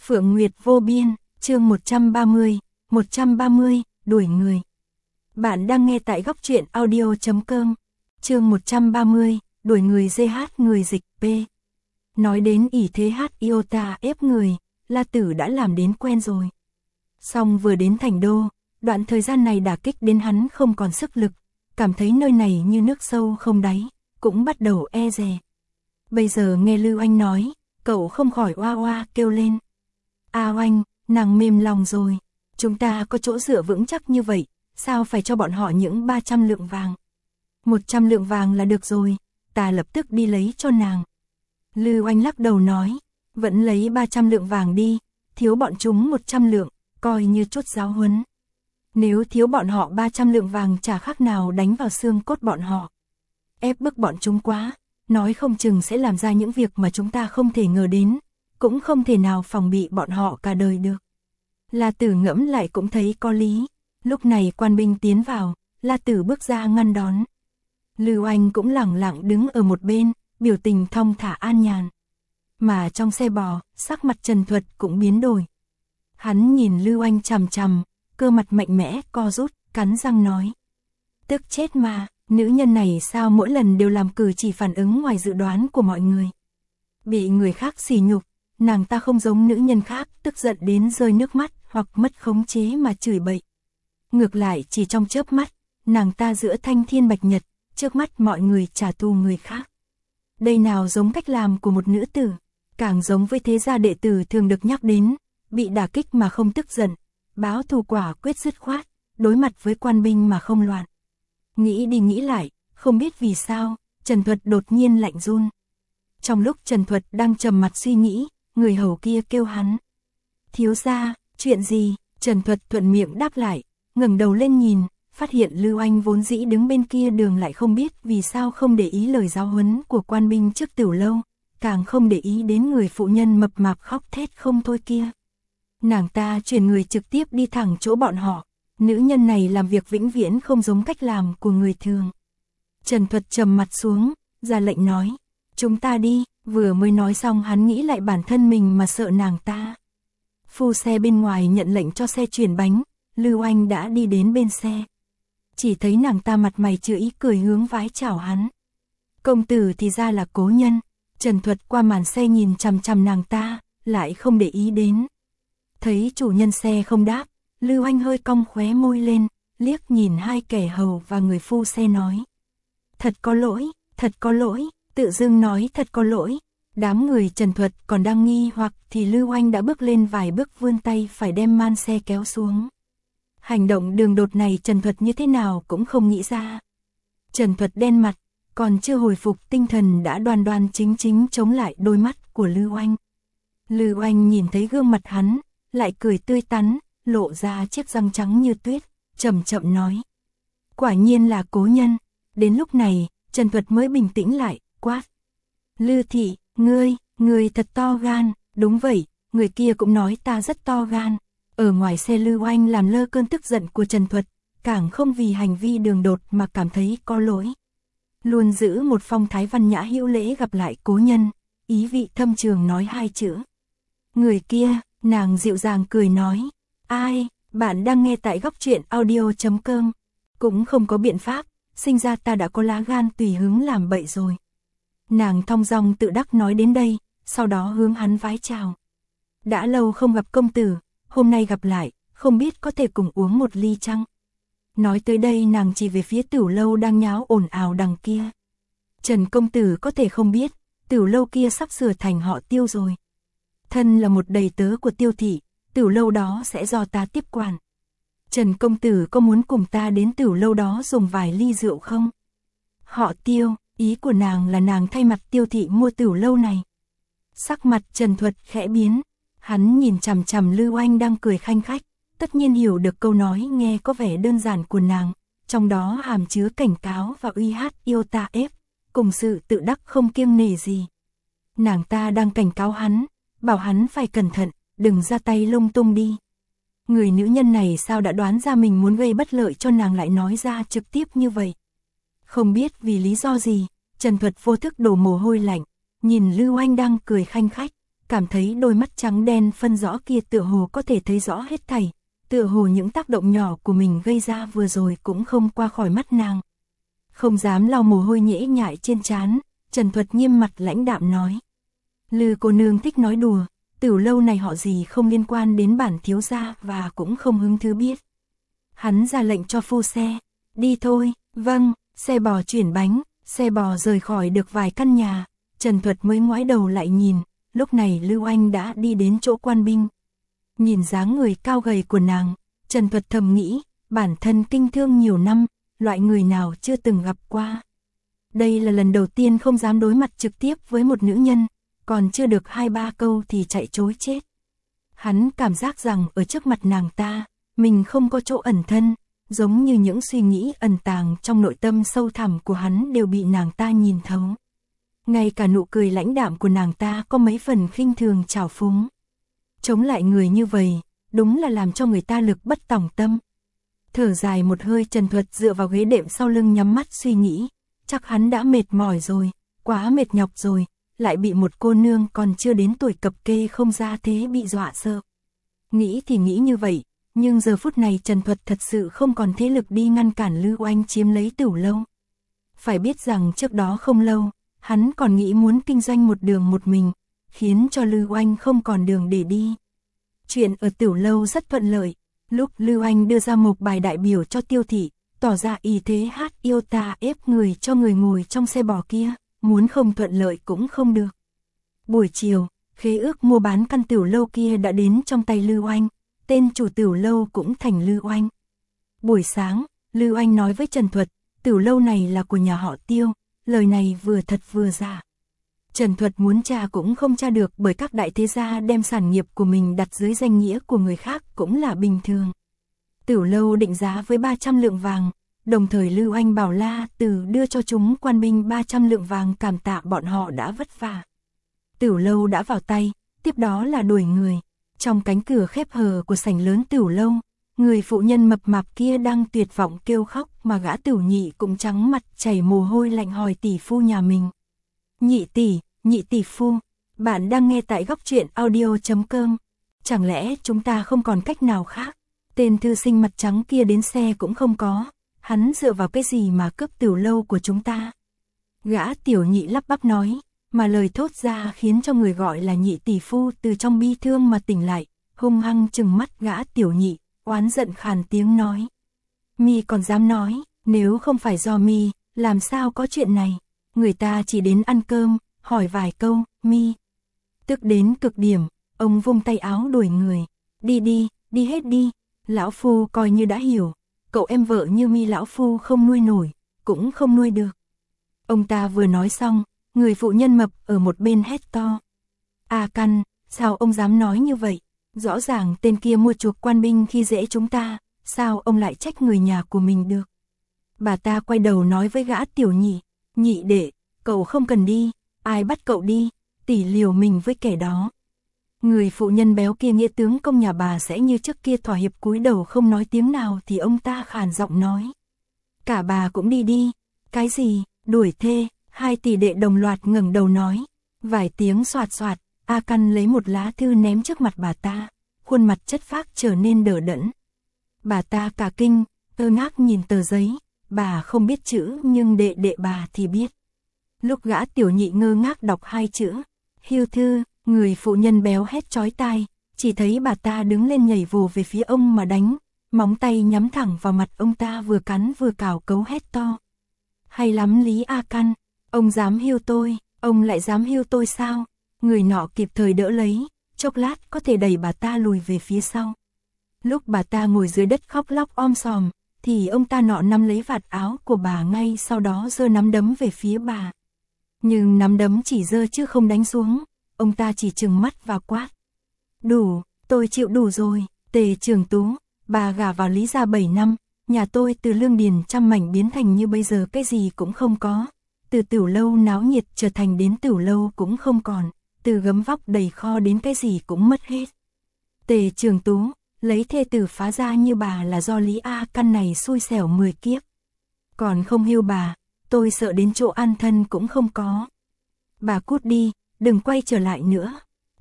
Phượng Nguyệt vô biên, chương 130, đuổi người. Bạn đang nghe tại góc truyện audio.com, chương 130, đuổi người GH người dịch P. Nói đến ỷ thế hát iota ép người, La Tử đã làm đến quen rồi. Song vừa đến thành đô, đoạn thời gian này đả kích đến hắn không còn sức lực, cảm thấy nơi này như nước sâu không đáy, cũng bắt đầu e dè. Bây giờ nghe Lưu Anh nói, cậu không khỏi oa oa kêu lên. A Oanh, nàng mềm lòng rồi, chúng ta có chỗ dựa vững chắc như vậy, sao phải cho bọn họ những 300 lượng vàng? 100 lượng vàng là được rồi, ta lập tức đi lấy cho nàng. Lưu Anh lắc đầu nói, vẫn lấy 300 lượng vàng đi, thiếu bọn chúng 100 lượng, coi như chốt giáo huấn. Nếu thiếu bọn họ 300 lượng vàng chả khác nào đánh vào xương cốt bọn họ. Ép bức bọn chúng quá, nói không chừng sẽ làm ra những việc mà chúng ta không thể ngờ đến, cũng không thể nào phòng bị bọn họ cả đời được. La Tử ngẫm lại cũng thấy có lý, lúc này quan binh tiến vào, La Tử bước ra ngăn đón. Lưu Anh cũng lẳng lặng đứng ở một bên, biểu tình thong thả an nhàn. Mà trong xe bò, sắc mặt Trần Thuật cũng biến đổi. Hắn nhìn Lưu Anh chằm chằm, cơ mặt mạnh mẽ co rút, cắn răng nói. Tức chết mà, nữ nhân này sao mỗi lần đều làm cử chỉ phản ứng ngoài dự đoán của mọi người. Bị người khác sỉ nhục, nàng ta không giống nữ nhân khác tức giận đến rơi nước mắt hoặc mất khống chế mà chửi bậy. Ngược lại chỉ trong chớp mắt, nàng ta giữa thanh thiên bạch nhật, trước mắt mọi người trả thù người khác. Đây nào giống cách làm của một nữ tử, càng giống với thế gia đệ tử thường được nhắc đến, bị đả kích mà không tức giận, báo thù quả quyết dứt khoát, đối mặt với quan binh mà không loạn. Nghĩ đi nghĩ lại, không biết vì sao, Trần Thuật đột nhiên lạnh run. Trong lúc Trần Thuật đang trầm mặt suy nghĩ, người hầu kia kêu hắn. Thiếu gia, chuyện gì? Trần Thuật thuận miệng đáp lại, ngẩng đầu lên nhìn, phát hiện Lưu Anh vốn dĩ đứng bên kia đường lại không biết vì sao không để ý lời giáo huấn của quan binh trước tiểu lâu, càng không để ý đến người phụ nhân mập mạp khóc thét không thôi kia. Nàng ta chuyển người trực tiếp đi thẳng chỗ bọn họ, nữ nhân này làm việc vĩnh viễn không giống cách làm của người thường. Trần Thuật trầm mặt xuống, ra lệnh nói, chúng ta đi, vừa mới nói xong hắn nghĩ lại bản thân mình mà sợ nàng ta. Phu xe bên ngoài nhận lệnh cho xe chuyển bánh, Lưu Anh đã đi đến bên xe. Chỉ thấy nàng ta mặt mày chứa ý cười hướng vái chào hắn. Công tử thì ra là Cố Nhân. Trần Thuật qua màn xe nhìn chằm chằm nàng ta, lại không để ý đến. Thấy chủ nhân xe không đáp, Lưu Anh hơi cong khóe môi lên, liếc nhìn hai kẻ hầu và người phu xe nói. Thật có lỗi, tự dưng nói thật có lỗi. Đám người Trần Thuật còn đang nghi hoặc thì Lưu Anh đã bước lên vài bước vươn tay phải đem man xe kéo xuống. Hành động đường đột này Trần Thuật như thế nào cũng không nghĩ ra. Trần Thuật đen mặt, còn chưa hồi phục tinh thần đã đoan đoan chính chính chống lại đôi mắt của Lưu Anh. Lưu Anh nhìn thấy gương mặt hắn, lại cười tươi tắn, lộ ra chiếc răng trắng như tuyết, chậm chậm nói. Quả nhiên là Cố Nhân. Đến lúc này, Trần Thuật mới bình tĩnh lại, quát. Lư thị, ngươi thật to gan, đúng vậy, người kia cũng nói ta rất to gan. Ở ngoài xe Lưu Anh làm lơ cơn tức giận của Trần Thuật, càng không vì hành vi đường đột mà cảm thấy có lỗi. Luôn giữ một phong thái văn nhã hữu lễ gặp lại Cố Nhân, ý vị thâm trường nói hai chữ. Người kia, nàng dịu dàng cười nói, ai, bạn đang nghe tại góc truyện audio.com, cũng không có biện pháp, sinh ra ta đã có lá gan tùy hứng làm bậy rồi. Nàng thong dong tự đắc nói đến đây, sau đó hướng hắn vái chào. Đã lâu không gặp công tử, hôm nay gặp lại, không biết có thể cùng uống một ly chăng? Nói tới đây nàng chỉ về phía tiểu lâu đang nháo ồn ào đằng kia. Trần công tử có thể không biết, tiểu lâu kia sắp sửa thành họ Tiêu rồi. Thân là một đầy tớ của Tiêu thị, tiểu lâu đó sẽ do ta tiếp quản. Trần công tử có muốn cùng ta đến tiểu lâu đó dùng vài ly rượu không? Họ Tiêu, ý của nàng là nàng thay mặt Tiêu thị mua tiểu lâu này. Sắc mặt Trần Thuật khẽ biến, hắn nhìn chằm chằm Lưu Anh đang cười khanh khách, tất nhiên hiểu được câu nói nghe có vẻ đơn giản của nàng, trong đó hàm chứa cảnh cáo và uy hát yêu ta ép, cùng sự tự đắc không kiêng nể gì. Nàng ta đang cảnh cáo hắn, bảo hắn phải cẩn thận, đừng ra tay lung tung đi. Người nữ nhân này sao đã đoán ra mình muốn gây bất lợi cho nàng lại nói ra trực tiếp như vậy. Không biết vì lý do gì, Trần Thuật vô thức đổ mồ hôi lạnh, nhìn Lưu Anh đang cười khanh khách, cảm thấy đôi mắt trắng đen phân rõ kia tựa hồ có thể thấy rõ hết thảy, tựa hồ những tác động nhỏ của mình gây ra vừa rồi cũng không qua khỏi mắt nàng. Không dám lau mồ hôi nhễ nhại trên trán, Trần Thuật nghiêm mặt lãnh đạm nói. Lư cô nương thích nói đùa, Tửu lâu này họ gì không liên quan đến bản thiếu gia và cũng không hứng thú biết. Hắn ra lệnh cho phu xe, đi thôi, vâng, xe bò chuyển bánh, xe bò rời khỏi được vài căn nhà, Trần Thuật mới ngoái đầu lại nhìn, lúc này Lưu Anh đã đi đến chỗ quan binh. Nhìn dáng người cao gầy của nàng, Trần Thuật thầm nghĩ, bản thân kinh thương nhiều năm, loại người nào chưa từng gặp qua. Đây là lần đầu tiên không dám đối mặt trực tiếp với một nữ nhân, còn chưa được 2-3 câu thì chạy trối chết. Hắn cảm giác rằng ở trước mặt nàng ta, mình không có chỗ ẩn thân, giống như những suy nghĩ ẩn tàng trong nội tâm sâu thẳm của hắn đều bị nàng ta nhìn thấu. Ngay cả nụ cười lãnh đạm của nàng ta có mấy phần khinh thường trào phúng. Chống lại người như vậy, đúng là làm cho người ta lực bất tòng tâm. Thở dài một hơi, Trần Thuật dựa vào ghế đệm sau lưng nhắm mắt suy nghĩ, chắc hắn đã mệt mỏi rồi, quá mệt nhọc rồi, lại bị một cô nương còn chưa đến tuổi cập kê không ra thế bị dọa sợ. Nghĩ thì nghĩ như vậy, nhưng giờ phút này Trần Thuật thật sự không còn thế lực đi ngăn cản Lưu Anh chiếm lấy Tửu lâu. Phải biết rằng trước đó không lâu, hắn còn nghĩ muốn kinh doanh một đường một mình, khiến cho Lưu Anh không còn đường để đi. Chuyện ở Tửu lâu rất thuận lợi, lúc Lưu Anh đưa ra một bài đại biểu cho Tiêu thị, tỏ ra ý thế hát yêu ta ép người cho người ngồi trong xe bò kia, muốn không thuận lợi cũng không được. Buổi chiều, khế ước mua bán căn Tửu lâu kia đã đến trong tay Lưu Anh, tên chủ Tửu lâu cũng thành Lưu Anh. Buổi sáng, Lưu Anh nói với Trần Thuật, Tửu lâu này là của nhà họ Tiêu, lời này vừa thật vừa giả. Trần Thuật muốn tra cũng không tra được, bởi các đại thế gia đem sản nghiệp của mình đặt dưới danh nghĩa của người khác cũng là bình thường. Tửu lâu định giá với 300 lượng vàng, đồng thời Lưu Anh bảo La Tử đưa cho chúng quan binh 300 lượng vàng cảm tạ bọn họ đã vất vả. Tửu lâu đã vào tay, tiếp đó là đuổi người. Trong cánh cửa khép hờ của sảnh lớn Tửu lâu, người phụ nhân mập mạp kia đang tuyệt vọng kêu khóc, mà gã Tửu nhị cũng trắng mặt chảy mồ hôi lạnh hỏi tỷ phu nhà mình. Nhị tỷ phu, bạn đang nghe tại góc truyện audio.com. Chẳng lẽ chúng ta không còn cách nào khác? Tên thư sinh mặt trắng kia đến xe cũng không có, hắn dựa vào cái gì mà cướp Tửu lâu của chúng ta? Gã Tiểu nhị lắp bắp nói, mà lời thốt ra khiến cho người gọi là nhị tỷ phu từ trong bi thương mà tỉnh lại, hung hăng trừng mắt gã Tiểu nhị, oán giận khàn tiếng nói. Mi còn dám nói, nếu không phải do Mi, làm sao có chuyện này? Người ta chỉ đến ăn cơm, hỏi vài câu, Mi. Tức đến cực điểm, ông vung tay áo đuổi người. Đi hết đi, lão phu coi như đã hiểu, cậu em vợ như Mi lão phu không nuôi nổi, cũng không nuôi được. Ông ta vừa nói xong, người phụ nhân mập ở một bên hét to. A Căn, sao ông dám nói như vậy? Rõ ràng tên kia mua chuộc quan binh khi dễ chúng ta, sao ông lại trách người nhà của mình được? Bà ta quay đầu nói với gã Tiểu nhị, nhị đệ, cậu không cần đi, ai bắt cậu đi, tỷ liều mình với kẻ đó. Người phụ nhân béo kia nghĩa tướng công nhà bà sẽ như trước kia thỏa hiệp cúi đầu không nói tiếng nào, thì ông ta khàn giọng nói. Cả bà cũng đi. Cái gì, đuổi thê? Hai tỷ đệ đồng loạt ngẩng đầu nói. Vài tiếng xoạt xoạt, A Căn lấy một lá thư ném trước mặt bà ta, khuôn mặt chất phác trở nên đờ đẫn. Bà ta cả kinh, ngơ ngác nhìn tờ giấy, bà không biết chữ nhưng đệ đệ bà thì biết. Lúc gã Tiểu nhị ngơ ngác đọc hai chữ, hưu thư, người phụ nhân béo hét chói tai, chỉ thấy bà ta đứng lên nhảy vồ về phía ông mà đánh, móng tay nhắm thẳng vào mặt ông ta, vừa cắn vừa cào cấu hét to. Hay lắm Lý A Căn, ông dám hưu tôi, ông lại dám hưu tôi sao? Người nọ kịp thời đỡ lấy, chốc lát có thể đẩy bà ta lùi về phía sau. Lúc bà ta ngồi dưới đất khóc lóc om sòm, thì ông ta nọ nắm lấy vạt áo của bà, ngay sau đó giơ nắm đấm về phía bà. Nhưng nắm đấm chỉ giơ chứ không đánh xuống, ông ta chỉ trừng mắt và quát. Đủ, tôi chịu đủ rồi, Tề Trường Tú, bà gả vào Lý gia 7 năm, nhà tôi từ lương điền trăm mảnh biến thành như bây giờ cái gì cũng không có. Từ Tửu lâu náo nhiệt trở thành đến Tửu lâu cũng không còn, từ gấm vóc đầy kho đến cái gì cũng mất hết. Tề Trường Tú, lấy thê tử phá gia như bà là do Lý A Căn này xui xẻo 10 kiếp. Còn không hưu bà, tôi sợ đến chỗ an thân cũng không có. Bà cút đi, đừng quay trở lại nữa.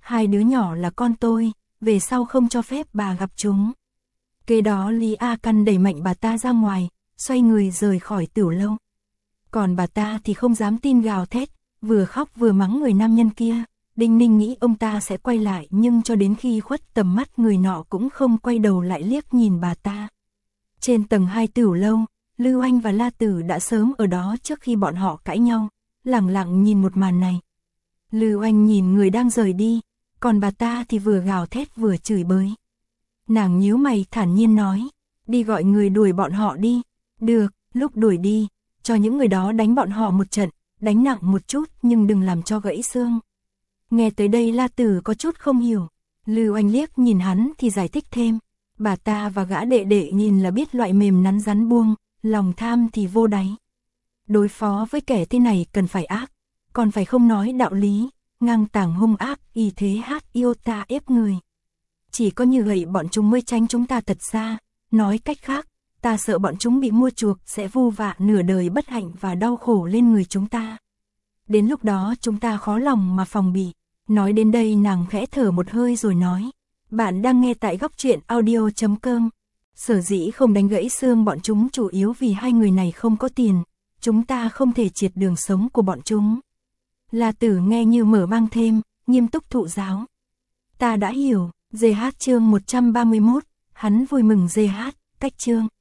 hai đứa nhỏ là con tôi, về sau không cho phép bà gặp chúng. Kế đó Lý A Căn đẩy mạnh bà ta ra ngoài, xoay người rời khỏi tiểu lâu. Còn bà ta thì không dám tin, gào thét, vừa khóc vừa mắng người nam nhân kia. Đinh Ninh nghĩ ông ta sẽ quay lại, nhưng cho đến khi khuất tầm mắt người nọ cũng không quay đầu lại liếc nhìn bà ta. Trên tầng 2 tiểu lâu, Lưu Anh và La Tử đã sớm ở đó trước khi bọn họ cãi nhau, lặng lặng nhìn một màn này. Lưu Anh nhìn người đang rời đi, còn bà ta thì vừa gào thét vừa chửi bới. Nàng nhíu mày thản nhiên nói, đi gọi người đuổi bọn họ đi. Được, lúc đuổi đi, cho những người đó đánh bọn họ một trận, đánh nặng một chút nhưng đừng làm cho gãy xương. Nghe tới đây La Tử có chút không hiểu, Lưu Anh liếc nhìn hắn thì giải thích thêm. Bà ta và gã đệ đệ nhìn là biết loại mềm nắn rắn buông, lòng tham thì vô đáy. Đối phó với kẻ thế này cần phải ác, còn phải không nói đạo lý, ngang tàng hung ác, y thế hát yêu ta ép người. Chỉ có như vậy bọn chúng mới tránh chúng ta thật xa, nói cách khác, ta sợ bọn chúng bị mua chuộc sẽ vu vạ nửa đời bất hạnh và đau khổ lên người chúng ta. Đến lúc đó chúng ta khó lòng mà phòng bị. Nói đến đây nàng khẽ thở một hơi rồi nói, bạn đang nghe tại góc truyện audio.com. Sở dĩ không đánh gãy xương bọn chúng chủ yếu vì hai người này không có tiền, chúng ta không thể triệt đường sống của bọn chúng. La Tử nghe như mở mang thêm, nghiêm túc thụ giáo. Ta đã hiểu. GH chương 131, hắn vui mừng GH, cách chương.